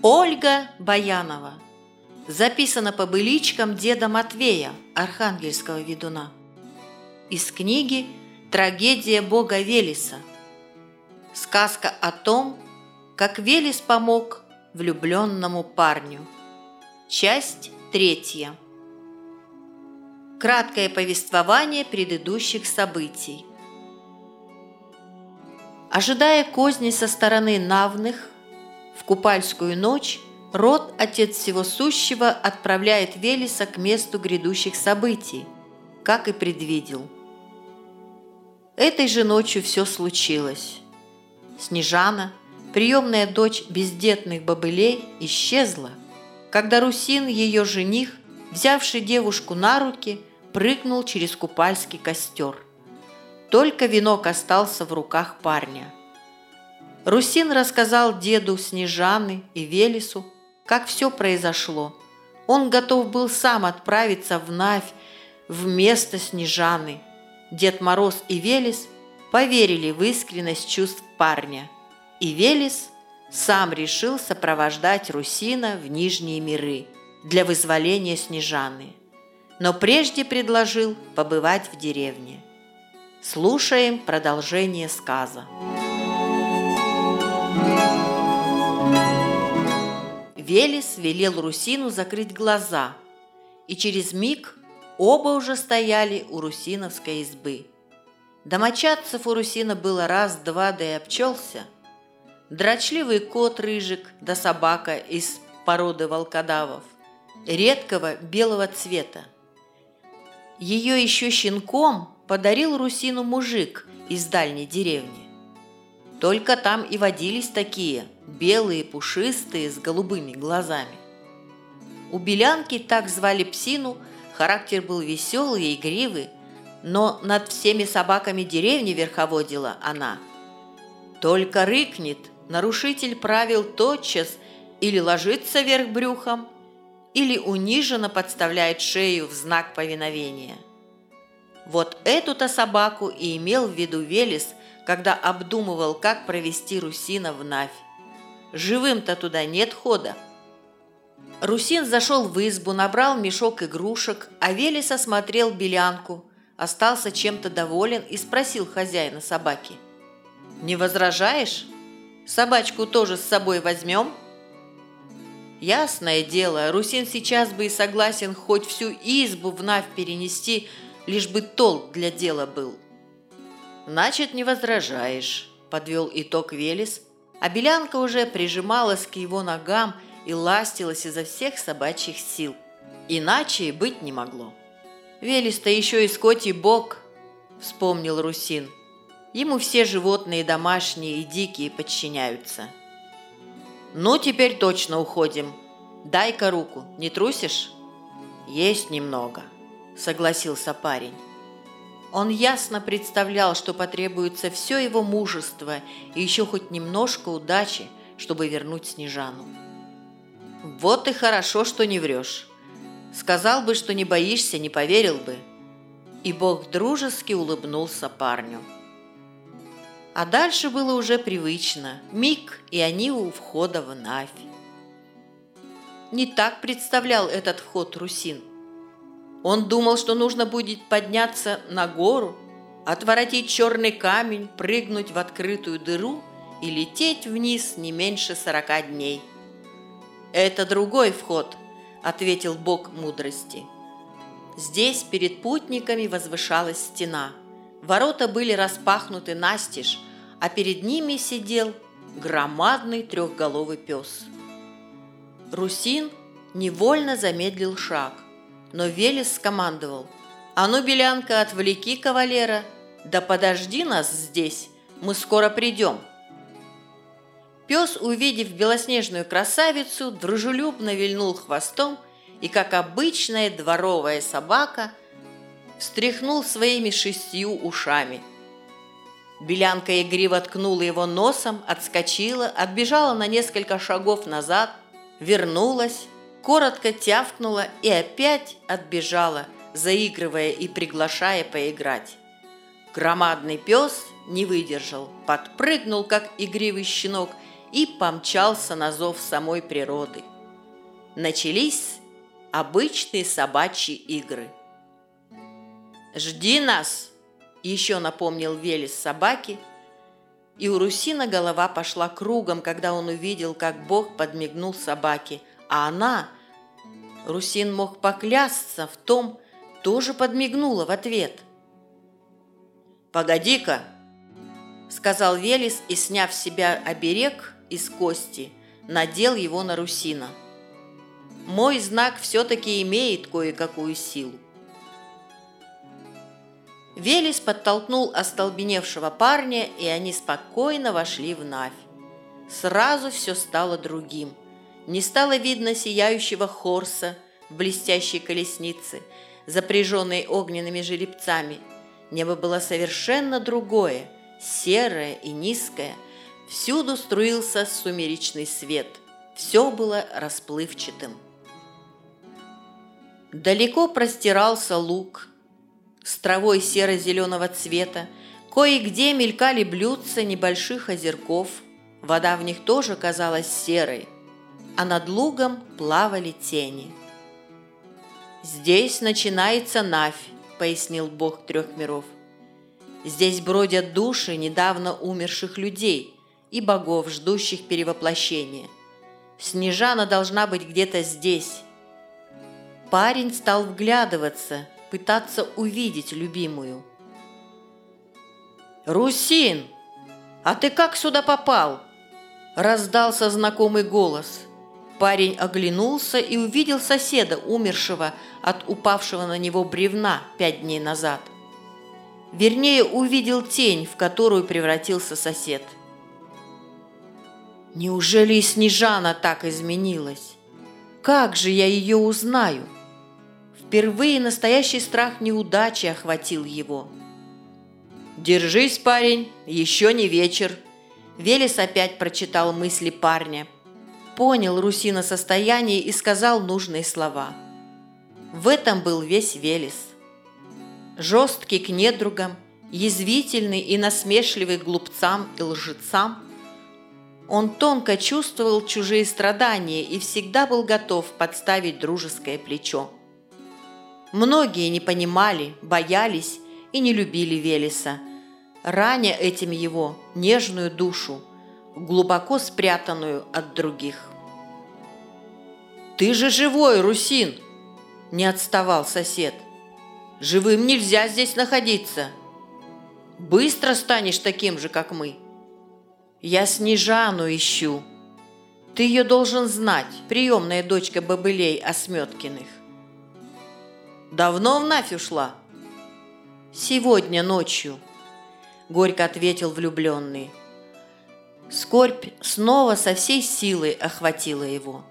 Ольга Баянова. Записано по быличкам деда Матвея, архангельского ведуна. Из книги «Трагедия бога Велеса». Сказка о том, как Велес помог влюбленному парню. Часть 3. Краткое повествование предыдущих событий. Ожидая козни со стороны Навных, в Купальскую ночь Род, Отец Всего Сущего, отправляет Велеса к месту грядущих событий, как и предвидел. Этой же ночью все случилось. Снежана, приемная дочь бездетных бобылей, исчезла, когда Русин, ее жених, взявший девушку на руки, прыгнул через купальский костер. Только венок остался в руках парня. Русин рассказал деду Снежаны и Велесу, как все произошло. Он готов был сам отправиться в Навь вместо Снежаны. Дед Мороз и Велес поверили в искренность чувств парня, и Велес сам решил сопровождать Русина в Нижние миры для вызволения Снежаны, но прежде предложил побывать в деревне. Слушаем продолжение сказа. Велес велел Русину закрыть глаза, и через миг оба уже стояли у русиновской избы. Домочадцев у Русина было раз-два, да и обчелся. Дрочливый кот Рыжик да собака из породы волкодавов, редкого белого цвета. Ее еще щенком подарил Русину мужик из дальней деревни. Только там и водились такие, белые, пушистые, с голубыми глазами. У Белянки, так звали псину, характер был веселый и игривый, но над всеми собаками деревни верховодила она. Только рыкнет, нарушитель правил тотчас или ложится вверх брюхом, или униженно подставляет шею в знак повиновения. Вот эту-то собаку и имел в виду Велес, когда обдумывал, как провести Русина в Навь. Живым-то туда нет хода. Русин зашел в избу, набрал мешок игрушек, а Велес осмотрел Белянку, остался чем-то доволен и спросил хозяина собаки: «Не возражаешь? Собачку тоже с собой возьмем?» Ясное дело, Русин сейчас бы и согласен хоть всю избу в Навь перенести, лишь бы толк для дела был. «Значит, не возражаешь», – подвел итог Велес, а Белянка уже прижималась к его ногам и ластилась изо всех собачьих сил. Иначе и быть не могло. «Велес-то еще и скотий бог», – вспомнил Русин. «Ему все животные домашние и дикие подчиняются». «Ну, теперь точно уходим. Дай-ка руку, не трусишь?» «Есть немного», – согласился парень. Он ясно представлял, что потребуется все его мужество и еще хоть немножко удачи, чтобы вернуть Снежану. «Вот и хорошо, что не врешь. Сказал бы, что не боишься, не поверил бы». И Бог дружески улыбнулся парню. А дальше было уже привычно. Миг, и они у входа в Навь. Не так представлял этот вход Русин. Он думал, что нужно будет подняться на гору, отворотить черный камень, прыгнуть в открытую дыру и лететь вниз не меньше 40 дней. «Это другой вход», – ответил Бог мудрости. Здесь перед путниками возвышалась стена. Ворота были распахнуты настежь, а перед ними сидел громадный трехголовый пес. Русин невольно замедлил шаг. Но Велес скомандовал: «А ну, Белянка, отвлеки кавалера, да подожди нас здесь, мы скоро придем». Пес, увидев белоснежную красавицу, дружелюбно вильнул хвостом и, как обычная дворовая собака, встряхнул своими 6 ушами. Белянка игриво ткнула его носом, отскочила, отбежала на несколько шагов назад, вернулась, коротко тявкнула и опять отбежала, заигрывая и приглашая поиграть. Громадный пес не выдержал, подпрыгнул, как игривый щенок, и помчался на зов самой природы. Начались обычные собачьи игры. «Жди нас!» – еще напомнил Велес собаке, и у Русина голова пошла кругом, когда он увидел, как Бог подмигнул собаке, а она, Русин мог поклясться в том, тоже подмигнула в ответ. «Погоди-ка!» – сказал Велес и, сняв с себя оберег из кости, надел его на Русина. «Мой знак все-таки имеет кое-какую силу». Велес подтолкнул остолбеневшего парня, и они спокойно вошли в Навь. Сразу все стало другим. Не стало видно сияющего Хорса в блестящей колеснице, запряженной огненными жеребцами. Небо было совершенно другое, серое и низкое. Всюду струился сумеречный свет. Все было расплывчатым. Далеко простирался луг с травой серо-зеленого цвета, кое-где мелькали блюдца небольших озерков, вода в них тоже казалась серой, а над лугом плавали тени. «Здесь начинается Навь», — пояснил Бог трех миров. «Здесь бродят души недавно умерших людей и богов, ждущих перевоплощения. Снежана должна быть где-то здесь». Парень стал вглядываться, пытаться увидеть любимую. «Русин, а ты как сюда попал?» – раздался знакомый голос. Парень оглянулся и увидел соседа, умершего от упавшего на него бревна 5 дней назад. Вернее, увидел тень, в которую превратился сосед. Неужели и Снежана так изменилась? Как же я ее узнаю? Впервые настоящий страх неудачи охватил его. «Держись, парень, еще не вечер». Велес опять прочитал мысли парня, понял Русина состояние и сказал нужные слова. В этом был весь Велес. Жесткий к недругам, язвительный и насмешливый к глупцам и лжецам, он тонко чувствовал чужие страдания и всегда был готов подставить дружеское плечо. Многие не понимали, боялись и не любили Велеса, раня этим его нежную душу, глубоко спрятанную от других. «Ты же живой, Русин!» – не отставал сосед. «Живым нельзя здесь находиться. Быстро станешь таким же, как мы». «Я Снежану ищу. Ты ее должен знать, приемная дочка бобылей Осметкиных». «Давно в Навь ушла?» «Сегодня ночью», — горько ответил влюбленный. Скорбь снова со всей силой охватила его.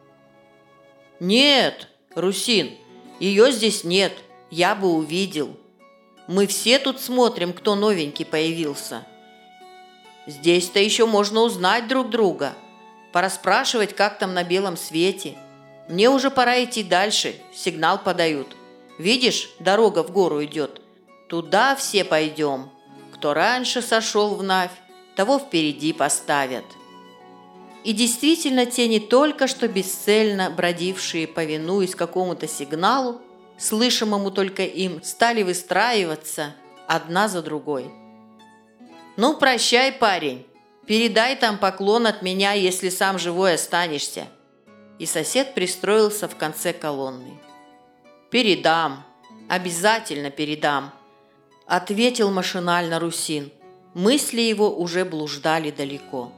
«Нет, Русин, ее здесь нет, я бы увидел. Мы все тут смотрим, кто новенький появился. Здесь-то еще можно узнать друг друга, порасспрашивать, как там на белом свете. Мне уже пора идти дальше, сигнал подают. Видишь, дорога в гору идет. Туда все пойдем. Кто раньше сошел в Навь, того впереди поставят». И действительно, тени, только что бесцельно бродившие, повинуясь какому-то сигналу, слышимому только им, стали выстраиваться одна за другой. «Ну, прощай, парень. Передай там поклон от меня, если сам живой останешься». И сосед пристроился в конце колонны. «Передам, обязательно передам», – ответил машинально Русин. Мысли его уже блуждали далеко.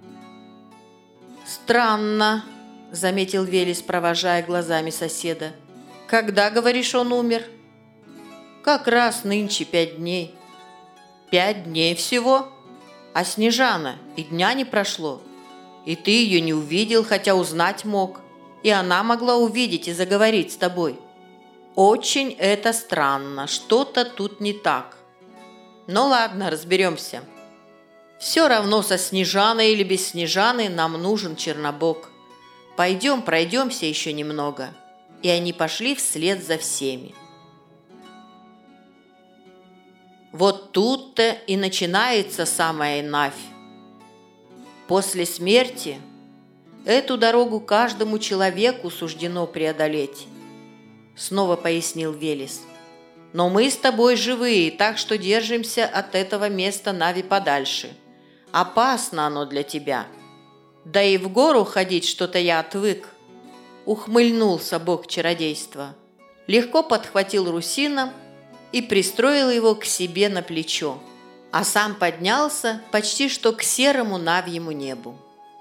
«Странно», – заметил Велес, провожая глазами соседа. «Когда, говоришь, он умер?» «Как раз нынче 5 дней». 5 дней всего? А Снежана и дня не прошло. И ты ее не увидел, хотя узнать мог. И она могла увидеть и заговорить с тобой. Очень это странно, что-то тут не так. Ну ладно, разберемся. Все равно со Снежаной или без Снежаны нам нужен Чернобог. Пойдем, пройдемся еще немного». И они пошли вслед за всеми. Вот тут-то и начинается самая Навь. После смерти эту дорогу каждому человеку суждено преодолеть, снова пояснил Велес. Но мы с тобой живые, так что держимся от этого места Нави подальше. Опасно оно для тебя. Да и в гору ходить что-то я отвык. Ухмыльнулся бог чародейства. Легко подхватил Русина и пристроил его к себе на плечо, а сам поднялся почти что к серому навьему небу.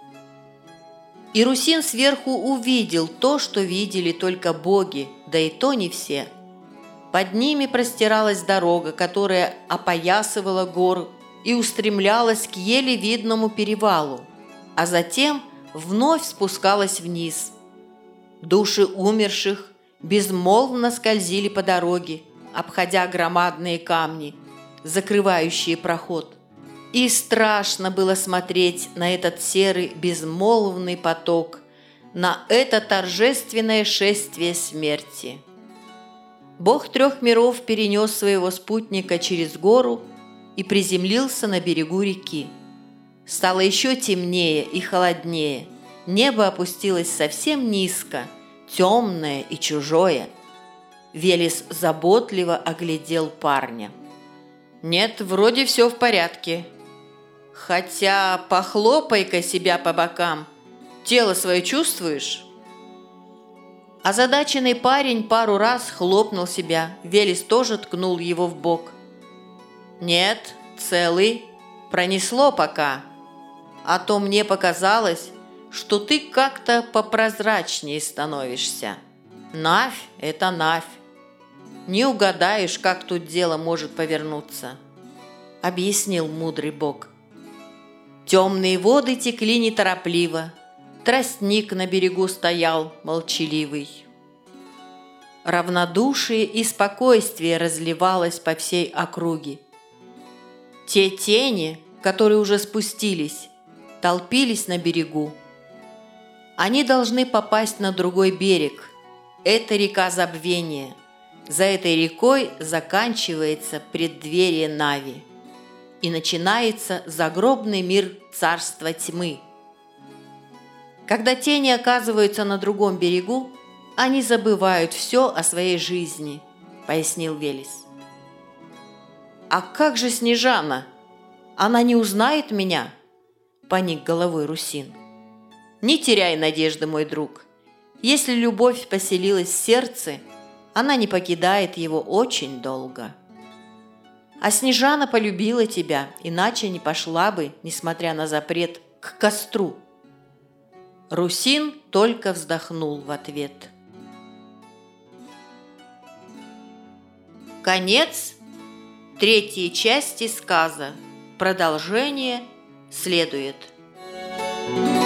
И Русин сверху увидел то, что видели только боги, да и то не все. Под ними простиралась дорога, которая опоясывала гору и устремлялась к еле видному перевалу, а затем вновь спускалась вниз. Души умерших безмолвно скользили по дороге, обходя громадные камни, закрывающие проход. И страшно было смотреть на этот серый безмолвный поток, на это торжественное шествие смерти. Бог трех миров перенес своего спутника через гору и приземлился на берегу реки. Стало еще темнее и холоднее, небо опустилось совсем низко, темное и чужое. Велес заботливо оглядел парня. «Нет, вроде все в порядке. Хотя похлопай-ка себя по бокам. Тело свое чувствуешь?» Озадаченный парень пару раз хлопнул себя. Велес тоже ткнул его в бок. «Нет, целый. Пронесло пока. А то мне показалось, что ты как-то попрозрачнее становишься. Навь – это Навь. Не угадаешь, как тут дело может повернуться», – объяснил мудрый бог. Темные воды текли неторопливо, тростник на берегу стоял молчаливый. Равнодушие и спокойствие разливалось по всей округе. Те тени, которые уже спустились, толпились на берегу. Они должны попасть на другой берег. Это река Забвения. За этой рекой заканчивается преддверие Нави. И начинается загробный мир царства тьмы. Когда тени оказываются на другом берегу, они забывают все о своей жизни, пояснил Велес. «А как же Снежана? Она не узнает меня?» – поник головой Русин. «Не теряй надежды, мой друг. Если любовь поселилась в сердце, она не покидает его очень долго. А Снежана полюбила тебя, иначе не пошла бы, несмотря на запрет, к костру». Русин только вздохнул в ответ. Конец третьей части сказа. Продолжение следует.